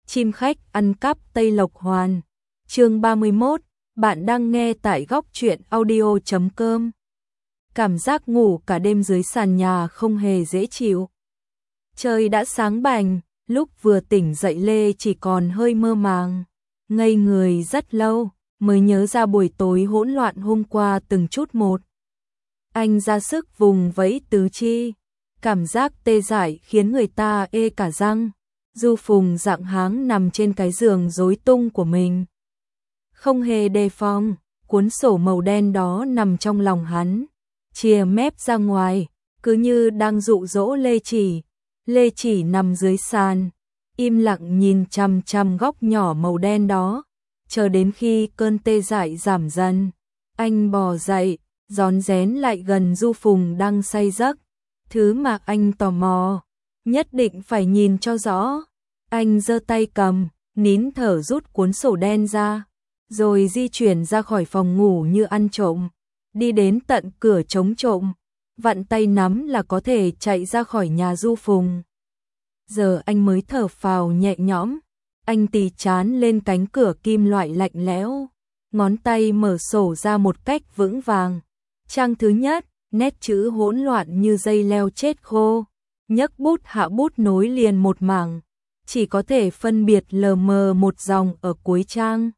Chim khách ăn cắp Tây Lộc Hoàn. Chương 31, bạn đang nghe tại góc truyện audio.com. Cảm giác ngủ cả đêm dưới sàn nhà không hề dễ chịu. Trời đã sáng bành, lúc vừa tỉnh dậy Lê chỉ còn hơi mơ màng, ngây người rất lâu, mới nhớ ra buổi tối hỗn loạn hôm qua từng chút một. Anh ra sức vùng vẫy tứ chi, cảm giác tê dại khiến người ta ê cả răng. Du Phùng dạng háng nằm trên cái giường rối tung của mình. Không hề đề phòng, cuốn sổ màu đen đó nằm trong lòng hắn, chìa mép ra ngoài, cứ như đang dụ dỗ Lê Chỉ. Lê Chỉ nằm dưới sàn, im lặng nhìn chằm chằm góc nhỏ màu đen đó, chờ đến khi cơn tê dại giảm dần. Anh bò dậy, rón rén lại gần Du Phùng đang say giấc. Thứ mà anh tò mò, nhất định phải nhìn cho rõ. Anh giơ tay cầm, nín thở rút cuốn sổ đen ra, rồi di chuyển ra khỏi phòng ngủ như ăn trộm, đi đến tận cửa chống trộm, vặn tay nắm là có thể chạy ra khỏi nhà Du Phùng. Giờ anh mới thở phào nhẹ nhõm, anh tì trán lên cánh cửa kim loại lạnh lẽo, ngón tay mở sổ ra một cách vững vàng. Trang thứ nhất, nét chữ hỗn loạn như dây leo chết khô, nhấc bút hạ bút nối liền một mảng, chỉ có thể phân biệt lờ mờ một dòng ở cuối trang.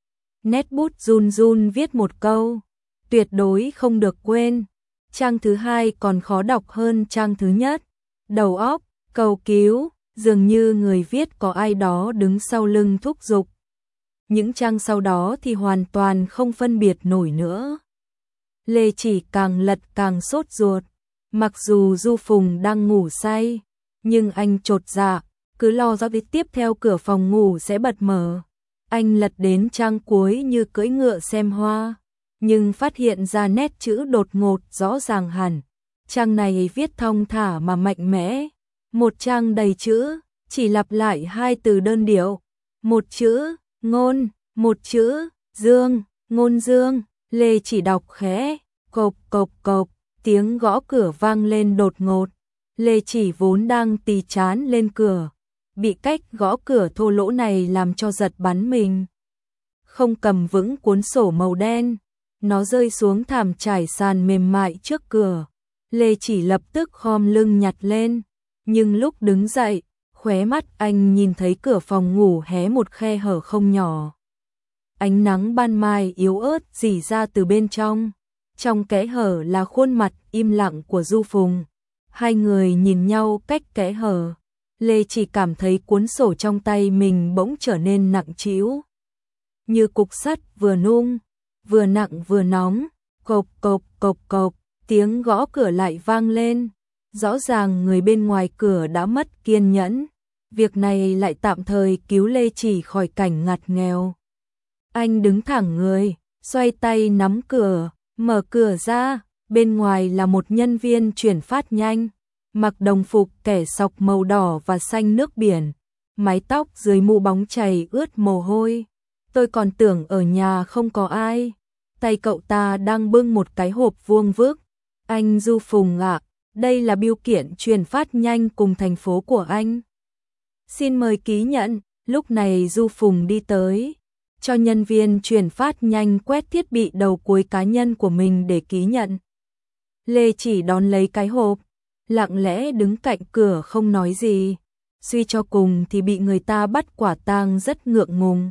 Nét bút run run viết một câu, tuyệt đối không được quên. Trang thứ hai còn khó đọc hơn trang thứ nhất, đầu óc, cầu cứu, dường như người viết có ai đó đứng sau lưng thúc giục. Những trang sau đó thì hoàn toàn không phân biệt nổi nữa. Lê Chỉ càng lật càng sốt ruột, mặc dù Du Phùng đang ngủ say, nhưng anh chột dạ, cứ lo rõ việc tiếp theo cửa phòng ngủ sẽ bật mở. Anh lật đến trang cuối như cưỡi ngựa xem hoa, nhưng phát hiện ra nét chữ đột ngột rõ ràng hẳn. Trang này viết thong thả mà mạnh mẽ, một trang đầy chữ, chỉ lặp lại hai từ đơn điệu, một chữ ngôn, một chữ dương, ngôn dương. Lê Chỉ đọc khẽ, cộp cộp cộp, tiếng gõ cửa vang lên đột ngột. Lê Chỉ vốn đang tì trán lên cửa, bị cách gõ cửa thô lỗ này làm cho giật bắn mình. Không cầm vững cuốn sổ màu đen, nó rơi xuống thảm trải sàn mềm mại trước cửa. Lê Chỉ lập tức khom lưng nhặt lên, nhưng lúc đứng dậy, khóe mắt anh nhìn thấy cửa phòng ngủ hé một khe hở không nhỏ. Ánh nắng ban mai yếu ớt rỉ ra từ bên trong kẽ hở là khuôn mặt im lặng của Du Phùng. Hai người nhìn nhau cách kẽ hở, Lê Chỉ cảm thấy cuốn sổ trong tay mình bỗng trở nên nặng trĩu, như cục sắt vừa nung, vừa nặng vừa nóng. Cộp cộp cộp cộp, tiếng gõ cửa lại vang lên. Rõ ràng người bên ngoài cửa đã mất kiên nhẫn, việc này lại tạm thời cứu Lê Chỉ khỏi cảnh ngặt nghèo. Anh đứng thẳng người, xoay tay nắm cửa, mở cửa ra, bên ngoài là một nhân viên chuyển phát nhanh, mặc đồng phục kẻ sọc màu đỏ và xanh nước biển, mái tóc dưới mũ bóng chảy ướt mồ hôi. Tôi còn tưởng ở nhà không có ai. Tay cậu ta đang bưng một cái hộp vuông vức. Anh Du Phùng ạ, đây là bưu kiện chuyển phát nhanh cùng thành phố của anh. Xin mời ký nhận. Lúc này Du Phùng đi tới, cho nhân viên chuyển phát nhanh quét thiết bị đầu cuối cá nhân của mình để ký nhận. Lê Chỉ đón lấy cái hộp, lặng lẽ đứng cạnh cửa không nói gì. Suy cho cùng thì bị người ta bắt quả tang rất ngượng ngùng.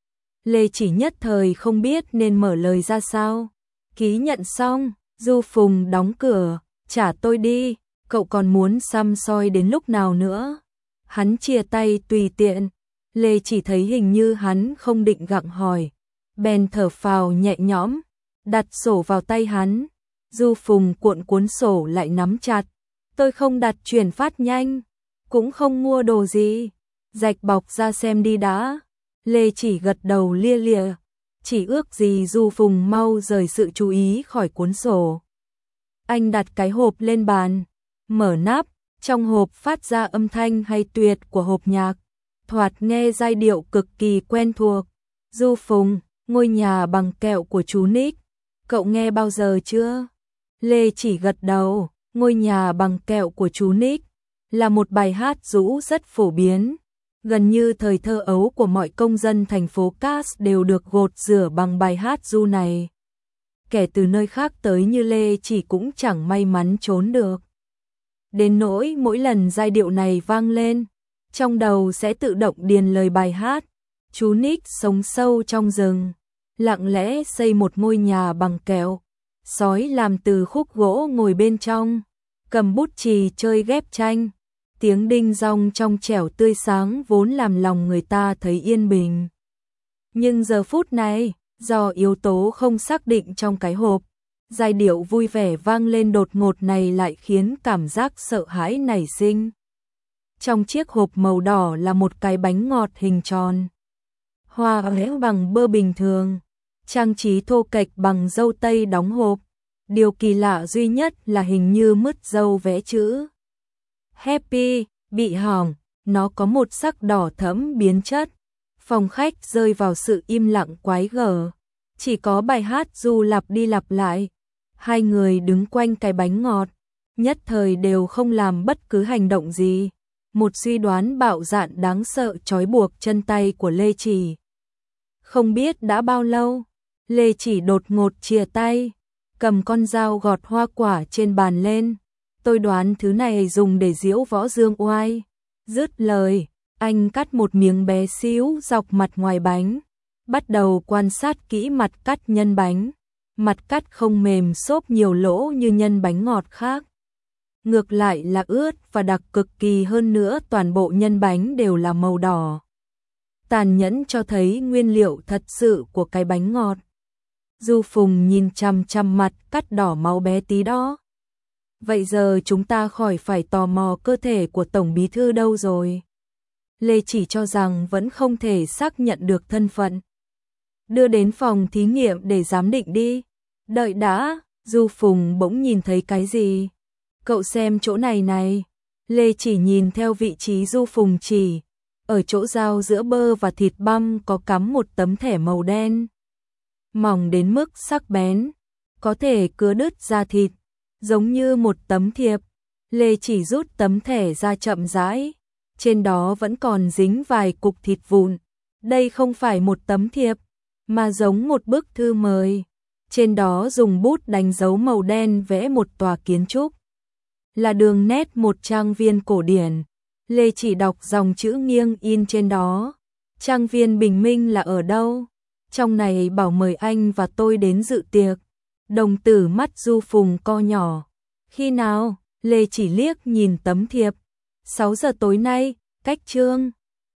Lê Chỉ nhất thời không biết nên mở lời ra sao. Ký nhận xong, Du Phùng đóng cửa, trả tôi đi, cậu còn muốn săm soi đến lúc nào nữa. Hắn chia tay tùy tiện. Lê Chỉ thấy hình như hắn không định gặng hỏi, bèn thở phào nhẹ nhõm, đặt sổ vào tay hắn. Du Phùng cuộn cuốn sổ lại nắm chặt. Tôi không đặt chuyển phát nhanh, cũng không mua đồ gì, rạch bọc ra xem đi đã. Lê Chỉ gật đầu lia lịa, chỉ ước gì Du Phùng mau rời sự chú ý khỏi cuốn sổ. Anh đặt cái hộp lên bàn, mở nắp, trong hộp phát ra âm thanh hay tuyệt của hộp nhạc, thoạt nghe giai điệu cực kỳ quen thuộc. Du Phùng, ngôi nhà bằng kẹo của chú Nick, cậu nghe bao giờ chưa? Lê Chỉ gật đầu, ngôi nhà bằng kẹo của chú Nick là một bài hát rũ rất phổ biến, Gần như thời thơ ấu của mọi công dân thành phố Cast đều được gột rửa bằng bài hát ru này. Kẻ từ nơi khác tới như Lê Chỉ cũng chẳng may mắn trốn được. Đến nỗi mỗi lần giai điệu này vang lên, trong đầu sẽ tự động điền lời bài hát. Chú Nick sống sâu trong rừng, lặng lẽ xây một ngôi nhà bằng kẹo. Sói làm từ khúc gỗ ngồi bên trong, cầm bút chì chơi ghép tranh. Tiếng đinh dong trong trẻo tươi sáng vốn làm lòng người ta thấy yên bình. Nhưng giờ phút này, do yếu tố không xác định trong cái hộp, giai điệu vui vẻ vang lên đột ngột này lại khiến cảm giác sợ hãi nảy sinh. Trong chiếc hộp màu đỏ là một cái bánh ngọt hình tròn, hoa héo bằng bơ bình thường, trang trí thô kệch bằng dâu tây đóng hộp. Điều kỳ lạ duy nhất là hình như mứt dâu vẽ chữ Happy bị hỏng, nó có một sắc đỏ thẫm biến chất. Phòng khách rơi vào sự im lặng quái gở, chỉ có bài hát ru lặp đi lặp lại. Hai người đứng quanh cái bánh ngọt, nhất thời đều không làm bất cứ hành động gì. Một suy đoán bạo dạn đáng sợ trói buộc chân tay của Lê Chỉ. Không biết đã bao lâu, Lê Chỉ đột ngột chìa tay, cầm con dao gọt hoa quả trên bàn lên. Tôi đoán thứ này dùng để giễu võ dương oai. Dứt lời, anh cắt một miếng bé xíu dọc mặt ngoài bánh, bắt đầu quan sát kỹ mặt cắt nhân bánh. Mặt cắt không mềm xốp nhiều lỗ như nhân bánh ngọt khác. Ngược lại là ướt và đặc cực kỳ hơn nữa, toàn bộ nhân bánh đều là màu đỏ. Tàn nhẫn cho thấy nguyên liệu thật sự của cái bánh ngọt. Du Phùng nhìn chằm chằm mặt cắt đỏ máu bé tí đó. Vậy giờ chúng ta khỏi phải tò mò cơ thể của Tổng Bí Thư đâu rồi. Lê Chỉ cho rằng vẫn không thể xác nhận được thân phận. Đưa đến phòng thí nghiệm để giám định đi. Đợi đã, Du Phùng bỗng nhìn thấy cái gì. Cậu xem chỗ này này. Lê Chỉ nhìn theo vị trí Du Phùng chỉ. Ở chỗ giao giữa bơ và thịt băm có cắm một tấm thẻ màu đen. Mỏng đến mức sắc bén, có thể cứa đứt da thịt, giống như một tấm thiệp. Lê Chỉ rút tấm thẻ ra chậm rãi, trên đó vẫn còn dính vài cục thịt vụn. Đây không phải một tấm thiệp, mà giống một bức thư mời. Trên đó dùng bút đánh dấu màu đen vẽ một tòa kiến trúc. Là đường nét một trang viên cổ điển. Lê Chỉ đọc dòng chữ nghiêng in trên đó. Trang viên Bình Minh là ở đâu? Trong này bảo mời anh và tôi đến dự tiệc. Đồng tử mắt Du Phùng co nhỏ. Khi nào? Lê Chỉ liếc nhìn tấm thiệp. 6 giờ tối nay, cách Trương